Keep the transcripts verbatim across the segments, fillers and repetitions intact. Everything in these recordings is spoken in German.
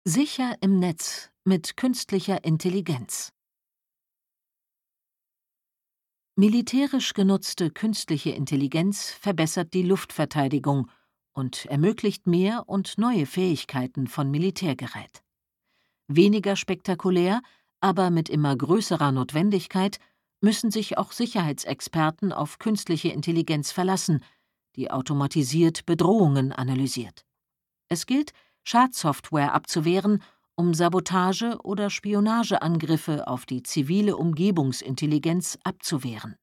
Sicher im Netz mit künstlicher Intelligenz. Militärisch genutzte künstliche Intelligenz verbessert die Luftverteidigung und ermöglicht mehr und neue Fähigkeiten von Militärgerät. Weniger spektakulär, aber mit immer größerer Notwendigkeit müssen sich auch Sicherheitsexperten auf künstliche Intelligenz verlassen, die automatisiert Bedrohungen analysiert. Es gilt, Schadsoftware abzuwehren, um Sabotage- oder Spionageangriffe auf die zivile Umgebungsintelligenz abzuwehren.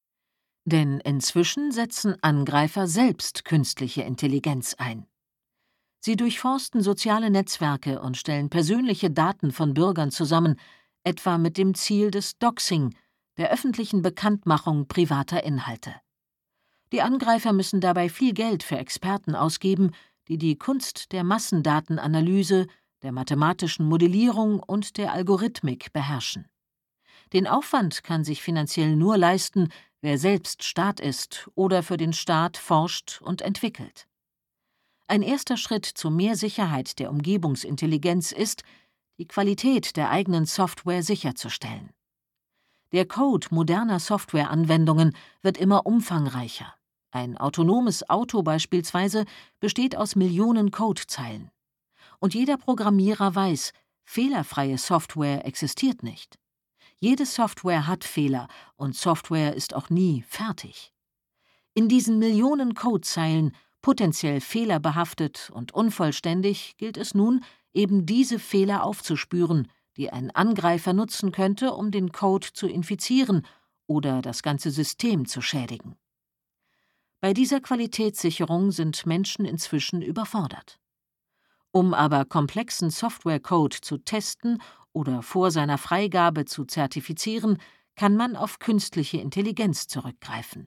Denn inzwischen setzen Angreifer selbst künstliche Intelligenz ein. Sie durchforsten soziale Netzwerke und stellen persönliche Daten von Bürgern zusammen, etwa mit dem Ziel des Doxing, der öffentlichen Bekanntmachung privater Inhalte. Die Angreifer müssen dabei viel Geld für Experten ausgeben, die die Kunst der Massendatenanalyse, der mathematischen Modellierung und der Algorithmik beherrschen. Den Aufwand kann sich finanziell nur leisten, wer selbst Staat ist oder für den Staat forscht und entwickelt. Ein erster Schritt zu mehr Sicherheit der Umgebungsintelligenz ist, die Qualität der eigenen Software sicherzustellen. Der Code moderner Softwareanwendungen wird immer umfangreicher. Ein autonomes Auto beispielsweise besteht aus Millionen Codezeilen. Und jeder Programmierer weiß, fehlerfreie Software existiert nicht. Jede Software hat Fehler und Software ist auch nie fertig. In diesen Millionen Codezeilen, potenziell fehlerbehaftet und unvollständig, gilt es nun, eben diese Fehler aufzuspüren, die ein Angreifer nutzen könnte, um den Code zu infizieren oder das ganze System zu schädigen. Bei dieser Qualitätssicherung sind Menschen inzwischen überfordert. Um aber komplexen Softwarecode zu testen oder vor seiner Freigabe zu zertifizieren, kann man auf künstliche Intelligenz zurückgreifen.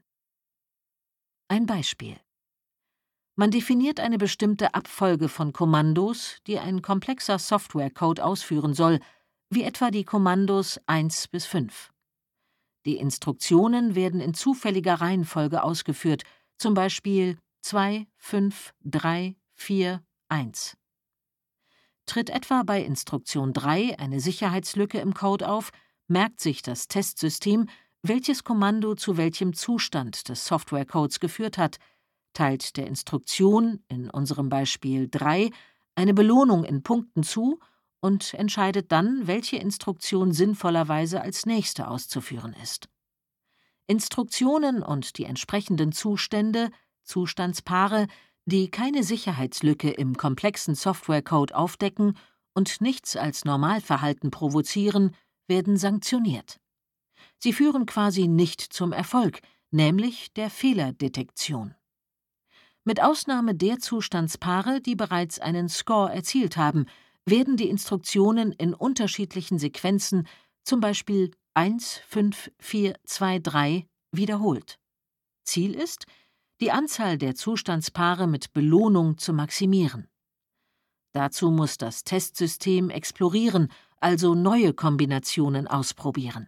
Ein Beispiel: Man definiert eine bestimmte Abfolge von Kommandos, die ein komplexer Softwarecode ausführen soll, wie etwa die Kommandos eins bis fünf. Die Instruktionen werden in zufälliger Reihenfolge ausgeführt, zum Beispiel zwei, fünf, drei, vier, eins. Tritt etwa bei Instruktion drei eine Sicherheitslücke im Code auf, merkt sich das Testsystem, welches Kommando zu welchem Zustand des Softwarecodes geführt hat, teilt der Instruktion, in unserem Beispiel drei, eine Belohnung in Punkten zu und entscheidet dann, welche Instruktion sinnvollerweise als nächste auszuführen ist. Instruktionen und die entsprechenden Zustände, Zustandspaare, die keine Sicherheitslücke im komplexen Softwarecode aufdecken und nichts als Normalverhalten provozieren, werden sanktioniert. Sie führen quasi nicht zum Erfolg, nämlich der Fehlerdetektion. Mit Ausnahme der Zustandspaare, die bereits einen Score erzielt haben, werden die Instruktionen in unterschiedlichen Sequenzen, zum Beispiel eins, fünf, vier, zwei, drei, wiederholt. Ziel ist, die Anzahl der Zustandspaare mit Belohnung zu maximieren. Dazu muss das Testsystem explorieren, also neue Kombinationen ausprobieren.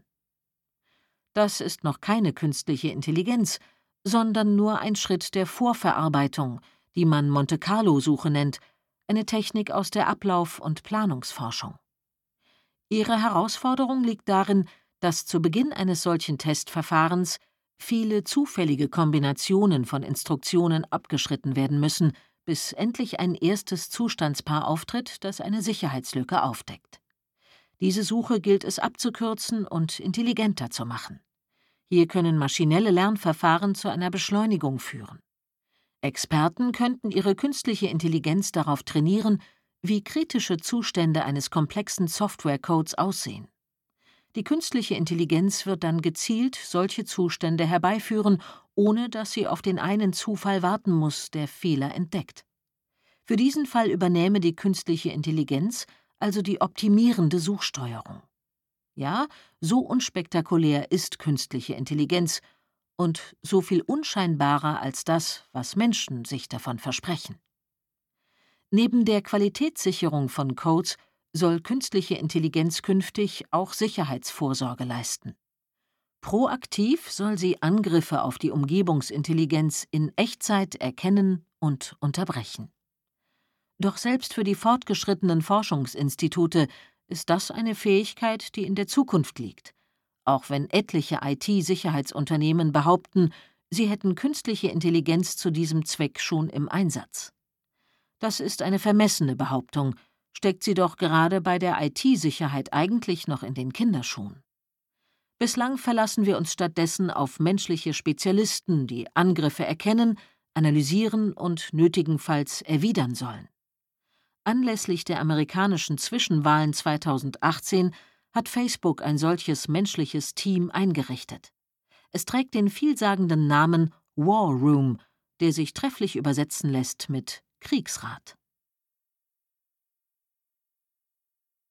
Das ist noch keine künstliche Intelligenz, sondern nur ein Schritt der Vorverarbeitung, die man Monte-Carlo-Suche nennt, eine Technik aus der Ablauf- und Planungsforschung. Ihre Herausforderung liegt darin, dass zu Beginn eines solchen Testverfahrens viele zufällige Kombinationen von Instruktionen abgeschritten werden müssen, bis endlich ein erstes Zustandspaar auftritt, das eine Sicherheitslücke aufdeckt. Diese Suche gilt es abzukürzen und intelligenter zu machen. Hier können maschinelle Lernverfahren zu einer Beschleunigung führen. Experten könnten ihre künstliche Intelligenz darauf trainieren, wie kritische Zustände eines komplexen Softwarecodes aussehen. Die künstliche Intelligenz wird dann gezielt solche Zustände herbeiführen, ohne dass sie auf den einen Zufall warten muss, der Fehler entdeckt. Für diesen Fall übernähme die künstliche Intelligenz also die optimierende Suchsteuerung. Ja, so unspektakulär ist künstliche Intelligenz und so viel unscheinbarer als das, was Menschen sich davon versprechen. Neben der Qualitätssicherung von Codes soll künstliche Intelligenz künftig auch Sicherheitsvorsorge leisten. Proaktiv soll sie Angriffe auf die Umgebungsintelligenz in Echtzeit erkennen und unterbrechen. Doch selbst für die fortgeschrittenen Forschungsinstitute ist das eine Fähigkeit, die in der Zukunft liegt. Auch wenn etliche I T-Sicherheitsunternehmen behaupten, sie hätten künstliche Intelligenz zu diesem Zweck schon im Einsatz. Das ist eine vermessene Behauptung, steckt sie doch gerade bei der I T-Sicherheit eigentlich noch in den Kinderschuhen. Bislang verlassen wir uns stattdessen auf menschliche Spezialisten, die Angriffe erkennen, analysieren und nötigenfalls erwidern sollen. Anlässlich der amerikanischen Zwischenwahlen zweitausendachtzehn hat Facebook ein solches menschliches Team eingerichtet. Es trägt den vielsagenden Namen War Room, der sich trefflich übersetzen lässt mit Kriegsrat.